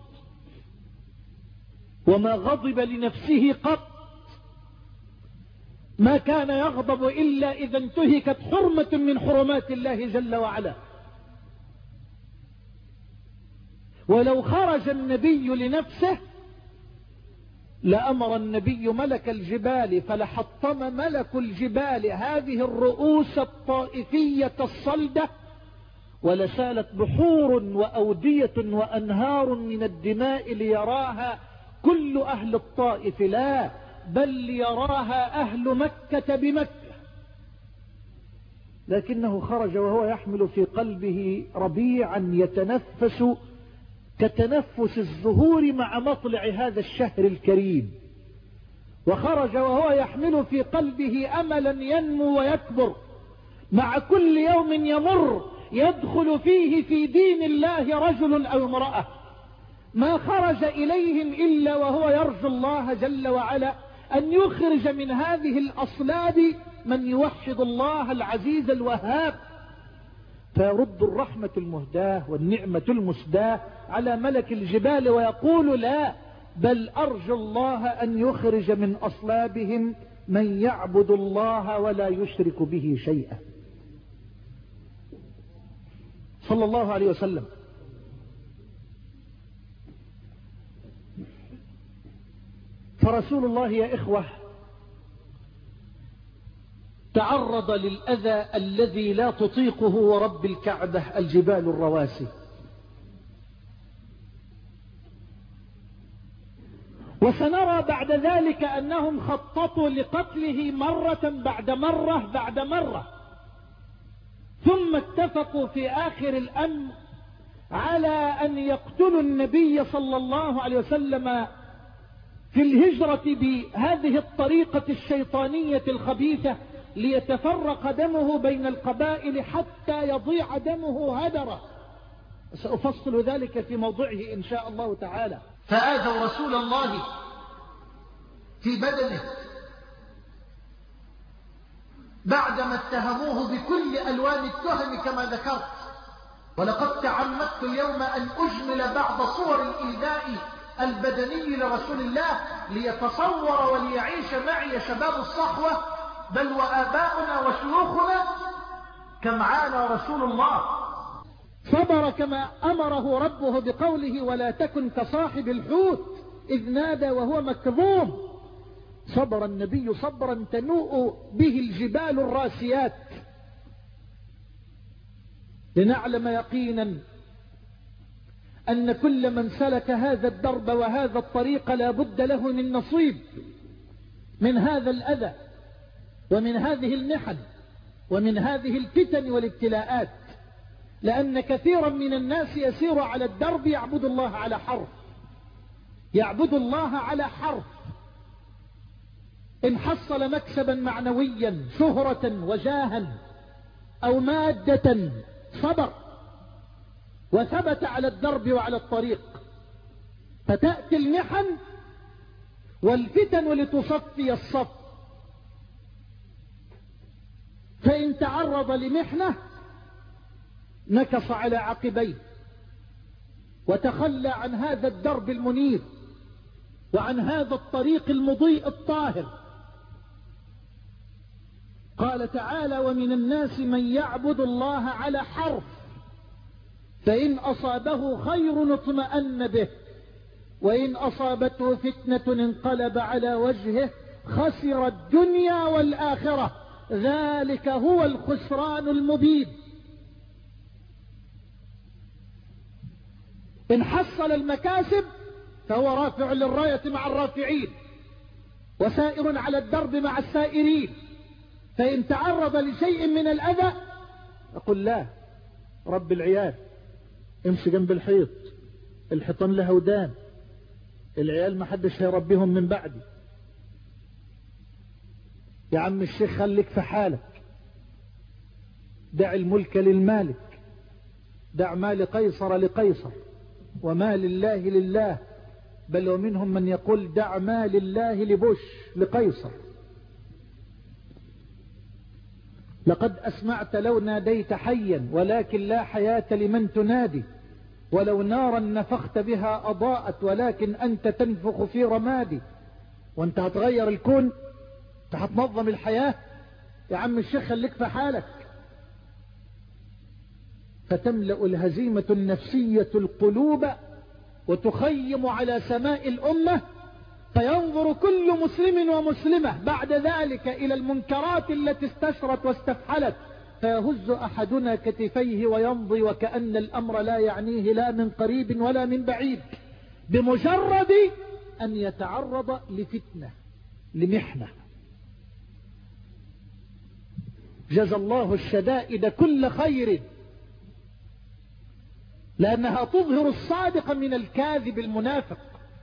وما غضب لنفسه قط، ما كان يغضب إلا إذا انتهكت حرمة من حرمات الله جل وعلا. ولو خرج النبي لنفسه لأمر النبي ملك الجبال فلحطم ملك الجبال هذه الرؤوس الطائفية الصلدة، ولسالت بحور وأودية وأنهار من الدماء ليراها كل أهل الطائف، لا بل ليراها أهل مكة بمكة. لكنه خرج وهو يحمل في قلبه ربيعا يتنفس كتنفس الزهور مع مطلع هذا الشهر الكريم، وخرج وهو يحمل في قلبه أملا ينمو ويكبر مع كل يوم يمر يدخل فيه في دين الله رجل أو امرأة. ما خرج إليهم إلا وهو يرجو الله جل وعلا أن يخرج من هذه الأصلاب من يوحد الله العزيز الوهاب، فيرد الرحمة المهداة والنعمة المسداة على ملك الجبال ويقول لا، بل أرجو الله أن يخرج من أصلابهم من يعبد الله ولا يشرك به شيئا. صلى الله عليه وسلم. فرسول الله يا إخوة تعرض للأذى الذي لا تطيقه ورب الكعبة الجبال الرواسي، وسنرى بعد ذلك أنهم خططوا لقتله مرة بعد مرة بعد مرة، ثم اتفقوا في آخر الأمر على أن يقتلوا النبي صلى الله عليه وسلم في الهجرة بهذه الطريقة الشيطانية الخبيثة ليتفرق دمه بين القبائل حتى يضيع دمه هدرا. سأفصل ذلك في موضعه إن شاء الله تعالى. فآذوا رسول الله في بدنه بعدما اتهموه بكل ألوان التهم كما ذكرت، ولقد تعمدت اليوم أن أجمل بعض صور الإيذاء البدني لرسول الله ليتصور وليعيش معي شباب الصحوة بل وآباؤنا وشيوخنا كم عانى رسول الله. صبر كما أمره ربه بقوله ولا تكن كصاحب الحوت إذ نادى وهو مكظوم. صبر النبي صبرا تنوء به الجبال الراسيات، لنعلم يقينا أن كل من سلك هذا الدرب وهذا الطريق لا بد له من نصيب من هذا الأذى ومن هذه المحن ومن هذه الفتن والابتلاءات، لأن كثيرا من الناس يسير على الدرب يعبد الله على حرف، يعبد الله على حرف. إن حصل مكسبا معنويا شهرة وجاها أو مادة صبر وثبت على الدرب وعلى الطريق، فتأتي المحن والفتن لتصفي الصف. فإن تعرض لمحنة نكص على عقبيه وتخلى عن هذا الدرب المنير وعن هذا الطريق المضيء الطاهر. قال تعالى ومن الناس من يعبد الله على حرف فإن أصابه خير اطمأن به وإن أصابته فتنة انقلب على وجهه خسر الدنيا والآخرة ذلك هو الخسران المبين. إن حصل المكاسب فهو رافع للراية مع الرافعين وسائر على الدرب مع السائرين. فإن تعرض لشيء من الأذى أقول لا، رب العيال امشي جنب الحيط، الحيطان لها ودان، العيال ما حدش هيربيهم من بعدي، يا عم الشيخ خليك في حالك، دع الملك للمالك، دع ما لقيصر لقيصر وما لله لله، بل ومنهم من يقول دع ما لله لبوش لقيصر. لقد أسمعت لو ناديت حيا ولكن لا حياة لمن تنادي، ولو نارا نفخت بها أضاءت ولكن أنت تنفخ في رمادي. وانت هتغير الكون، انت هتنظم الحياة، يا عم الشيخ خليك في حالك. فتملأ الهزيمة النفسية القلوب وتخيم على سماء الأمة، فينظر كل مسلم ومسلمة بعد ذلك إلى المنكرات التي استشرت واستفحلت، فيهز أحدنا كتفيه ويمضي وكأن الأمر لا يعنيه لا من قريب ولا من بعيد، بمجرد أن يتعرض لفتنة لمحنة. جزى الله الشدائد كل خير، لأنها تظهر الصادق من الكاذب المنافق،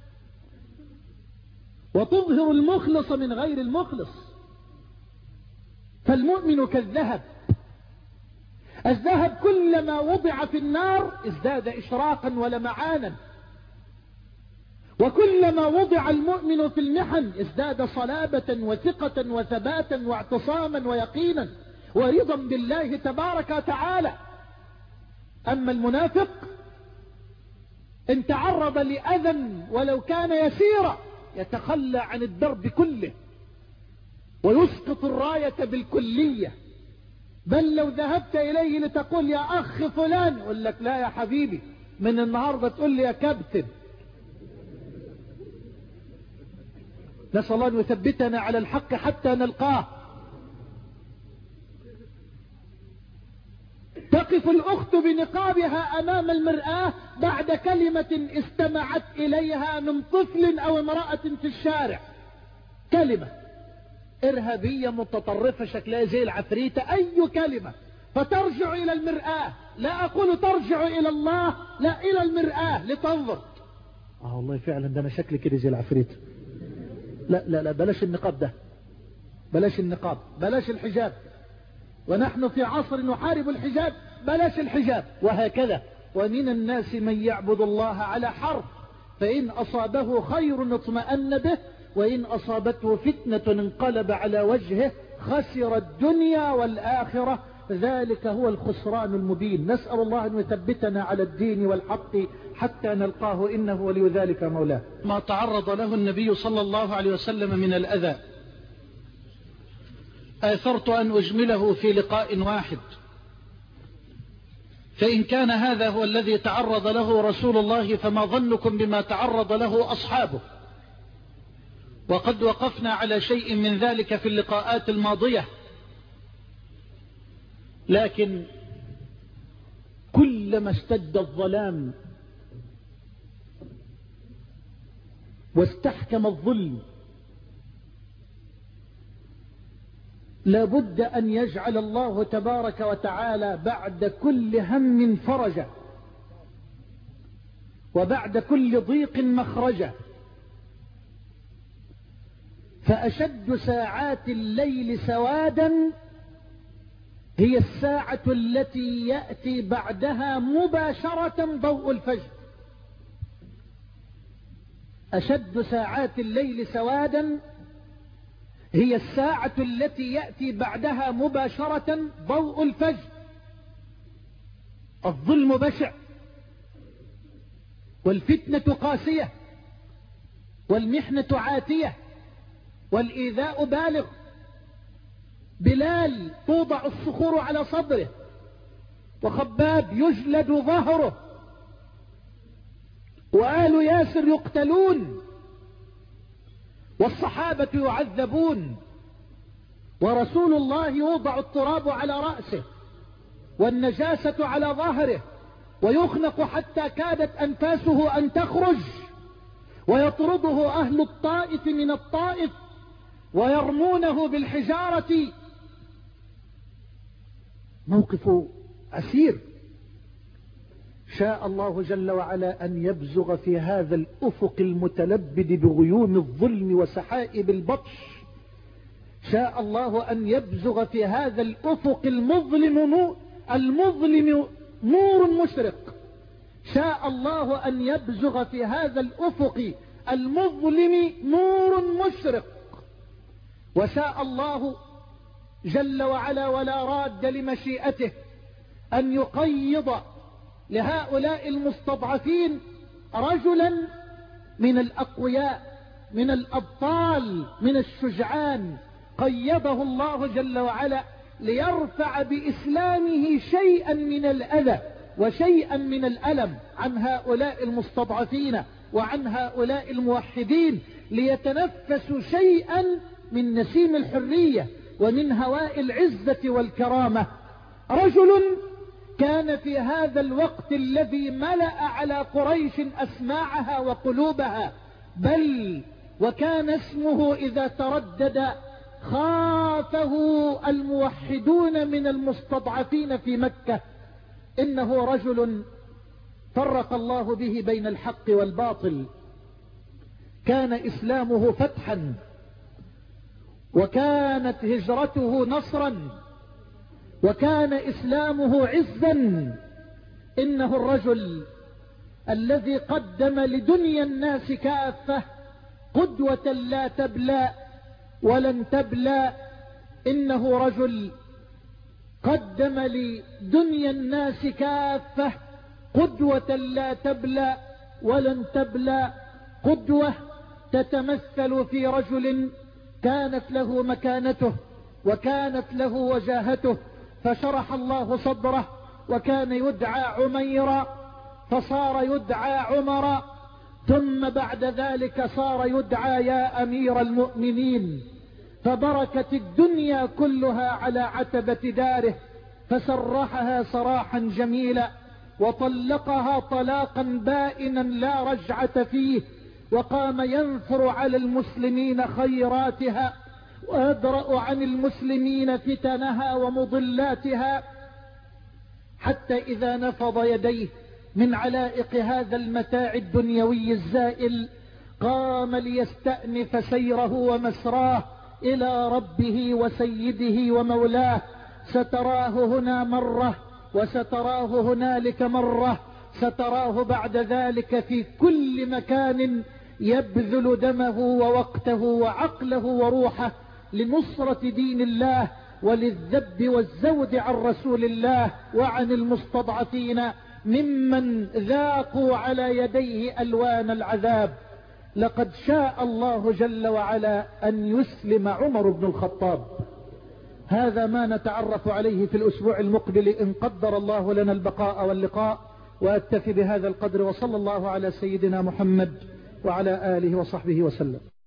وتظهر المخلص من غير المخلص. فالمؤمن كالذهب، الذهب كلما وضع في النار ازداد إشراقا ولمعانا، وكلما وضع المؤمن في المحن ازداد صلابة وثقة وثباتا واعتصاما ويقينا ورضا بالله تبارك وتعالى. أما المنافق إن تعرض لأذى ولو كان يسيرا يتخلى عن الدرب كله ويسقط الراية بالكلية، بل لو ذهبت إليه لتقول يا أخ فلان يقول لك لا يا حبيبي، من النهاردة تقول لي يا كابتن. نسأل الله أن يثبتنا على الحق حتى نلقاه. تقف الأخت بنقابها أمام المرآة بعد كلمة استمعت إليها من طفل أو امرأة في الشارع، كلمة إرهابية متطرفة شكلها زي العفريتة، أي كلمة، فترجع إلى المرآة. لا أقول ترجع إلى الله، لا، إلى المرآة لتنظر. آه والله فعلا ده أنا شكلي كده زي العفريتة. لا لا لا، بلاش النقاب ده، بلاش النقاب، بلاش الحجاب، ونحن في عصر نحارب الحجاب، بلاش الحجاب. وهكذا ومن الناس من يعبد الله على حرف فإن أصابه خير اطمأن به وإن أصابته فتنة انقلب على وجهه خسر الدنيا والآخرة ذلك هو الخسران المبين. نسأل الله أن يثبتنا على الدين والحق حتى نلقاه، إنه ولي ذلك مولاه. ما تعرض له النبي صلى الله عليه وسلم من الأذى آثرت أن أجمله في لقاء واحد، فإن كان هذا هو الذي تعرض له رسول الله فما ظنكم بما تعرض له أصحابه؟ وقد وقفنا على شيء من ذلك في اللقاءات الماضية، لكن كلما اشتد الظلام واستحكم الظلم لابد أن يجعل الله تبارك وتعالى بعد كل هم فرجا، وبعد كل ضيق مخرجا. فأشد ساعات الليل سوادا هي الساعة التي يأتي بعدها مباشرة ضوء الفجر. أشد ساعات الليل سوادا هي الساعة التي يأتي بعدها مباشرة ضوء الفجر. الظلم بشع، والفتنة قاسية، والمحنة عاتية، والإيذاء بالغ. بلال توضع الصخور على صدره، وخباب يجلد ظهره، وآل ياسر يقتلون، والصحابة يعذبون، ورسول الله يوضع التراب على رأسه والنجاسة على ظهره، ويخنق حتى كادت أنفاسه أن تخرج، ويطرده أهل الطائف من الطائف ويرمونه بالحجارة. موقف عسير. شاء الله جل وعلا أن يبزغ في هذا الأفق المتلبد بغيوم الظلم وسحائب البطش، شاء الله أن يبزغ في هذا الأفق المظلم نور, المظلم نور مشرق. شاء الله أن يبزغ في هذا الأفق المظلم نور مشرق. وشاء الله جل وعلا ولا راد لمشيئته أن يقيض لهؤلاء المستضعفين رجلا من الأقوياء، من الأبطال، من الشجعان، قيضه الله جل وعلا ليرفع بإسلامه شيئا من الأذى وشيئا من الألم عن هؤلاء المستضعفين وعن هؤلاء الموحدين، ليتنفسوا شيئا من نسيم الحرية ومن هواء العزة والكرامة. رجل كان في هذا الوقت الذي ملأ على قريش أسماعها وقلوبها، بل وكان اسمه إذا تردد خافه الموحدون من المستضعفين في مكة. إنه رجل فرق الله به بين الحق والباطل. كان إسلامه فتحا، وكانت هجرته نصرا، وكان إسلامه عزا. إنه الرجل الذي قدم لدنيا الناس كافة قدوة لا تبلى ولن تبلى. إنه رجل قدم لدنيا الناس كافة قدوة لا تبلى ولن تبلى. قدوة تتمثل في رجل كانت له مكانته وكانت له وجاهته، فشرح الله صدره، وكان يدعى عميرا فصار يدعى عمرا، ثم بعد ذلك صار يدعى يا أمير المؤمنين. فبركت الدنيا كلها على عتبة داره، فسرحها سراحا جميلا، وطلقها طلاقا بائنا لا رجعة فيه، وقام ينثر على المسلمين خيراتها، ويدرأ عن المسلمين فتنها ومضلاتها، حتى إذا نفض يديه من علائق هذا المتاع الدنيوي الزائل قام ليستأنف سيره ومسراه إلى ربه وسيده ومولاه. ستراه هنا مرة، وستراه هنالك مرة، ستراه بعد ذلك في كل مكان يبذل دمه ووقته وعقله وروحه لنصرة دين الله وللذب والزود عن رسول الله وعن المستضعفين ممن ذاقوا على يديه ألوان العذاب. لقد شاء الله جل وعلا أن يسلم عمر بن الخطاب. هذا ما نتعرف عليه في الأسبوع المقبل إن قدر الله لنا البقاء واللقاء. وأكتفي بهذا القدر، وصلى الله على سيدنا محمد وعلى آله وصحبه وسلم.